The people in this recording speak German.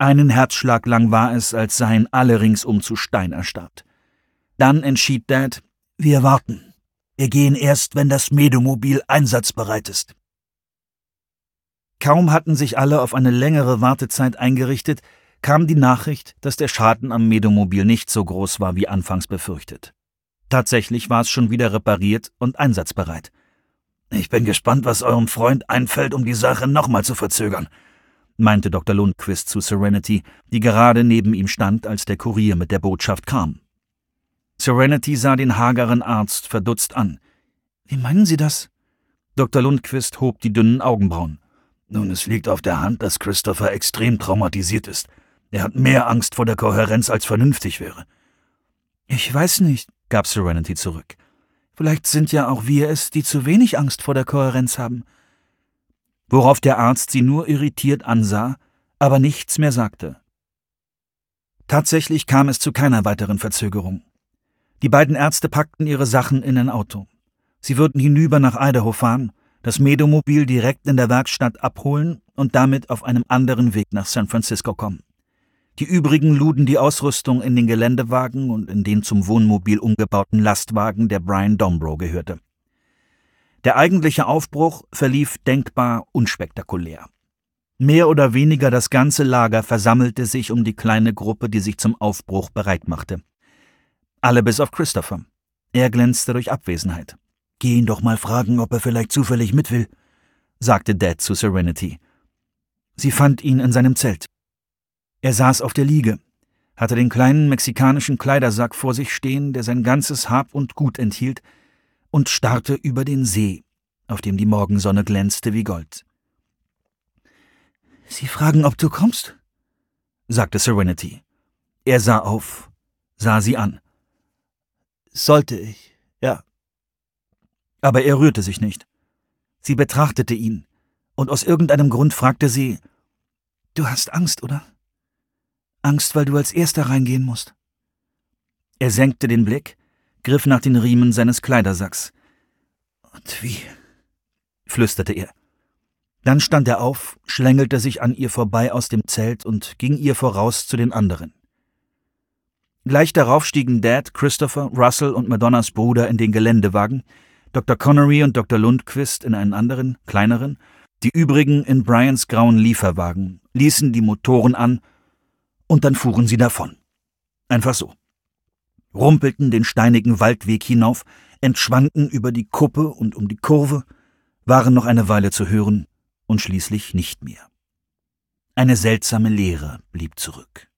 Einen Herzschlag lang war es, als seien alle ringsum zu Stein erstarrt. Dann entschied Dad: »Wir warten. Wir gehen erst, wenn das Medomobil einsatzbereit ist.« Kaum hatten sich alle auf eine längere Wartezeit eingerichtet, kam die Nachricht, dass der Schaden am Medomobil nicht so groß war wie anfangs befürchtet. Tatsächlich war es schon wieder repariert und einsatzbereit. »Ich bin gespannt, was eurem Freund einfällt, um die Sache nochmal zu verzögern«, meinte Dr. Lundquist zu Serenity, die gerade neben ihm stand, als der Kurier mit der Botschaft kam. Serenity sah den hageren Arzt verdutzt an. »Wie meinen Sie das?« Dr. Lundquist hob die dünnen Augenbrauen. »Nun, es liegt auf der Hand, dass Christopher extrem traumatisiert ist. Er hat mehr Angst vor der Kohärenz, als vernünftig wäre.« »Ich weiß nicht«, gab Serenity zurück. »Vielleicht sind ja auch wir es, die zu wenig Angst vor der Kohärenz haben.« Worauf der Arzt sie nur irritiert ansah, aber nichts mehr sagte. Tatsächlich kam es zu keiner weiteren Verzögerung. Die beiden Ärzte packten ihre Sachen in ein Auto. Sie würden hinüber nach Idaho fahren, das Medomobil direkt in der Werkstatt abholen und damit auf einem anderen Weg nach San Francisco kommen. Die übrigen luden die Ausrüstung in den Geländewagen und in den zum Wohnmobil umgebauten Lastwagen, der Brian Dombrow gehörte. Der eigentliche Aufbruch verlief denkbar unspektakulär. Mehr oder weniger das ganze Lager versammelte sich um die kleine Gruppe, die sich zum Aufbruch bereit machte. Alle bis auf Christopher. Er glänzte durch Abwesenheit. »Geh ihn doch mal fragen, ob er vielleicht zufällig mit will«, sagte Dad zu Serenity. Sie fand ihn in seinem Zelt. Er saß auf der Liege, hatte den kleinen mexikanischen Kleidersack vor sich stehen, der sein ganzes Hab und Gut enthielt, und starrte über den See, auf dem die Morgensonne glänzte wie Gold. »Sie fragen, ob du kommst?«, sagte Serenity. Er sah auf, sah sie an. »Sollte ich, ja.« Aber er rührte sich nicht. Sie betrachtete ihn, und aus irgendeinem Grund fragte sie: »Du hast Angst, oder? Angst, weil du als Erster reingehen musst?« Er senkte den Blick, griff nach den Riemen seines Kleidersacks. »Und wie?«, flüsterte er. Dann stand er auf, schlängelte sich an ihr vorbei aus dem Zelt und ging ihr voraus zu den anderen. Gleich darauf stiegen Dad, Christopher, Russell und Madonnas Bruder in den Geländewagen, Dr. Connery und Dr. Lundquist in einen anderen, kleineren, die übrigen in Brians grauen Lieferwagen, ließen die Motoren an und dann fuhren sie davon. Einfach so. Rumpelten den steinigen Waldweg hinauf, entschwanden über die Kuppe und um die Kurve, waren noch eine Weile zu hören und schließlich nicht mehr. Eine seltsame Leere blieb zurück.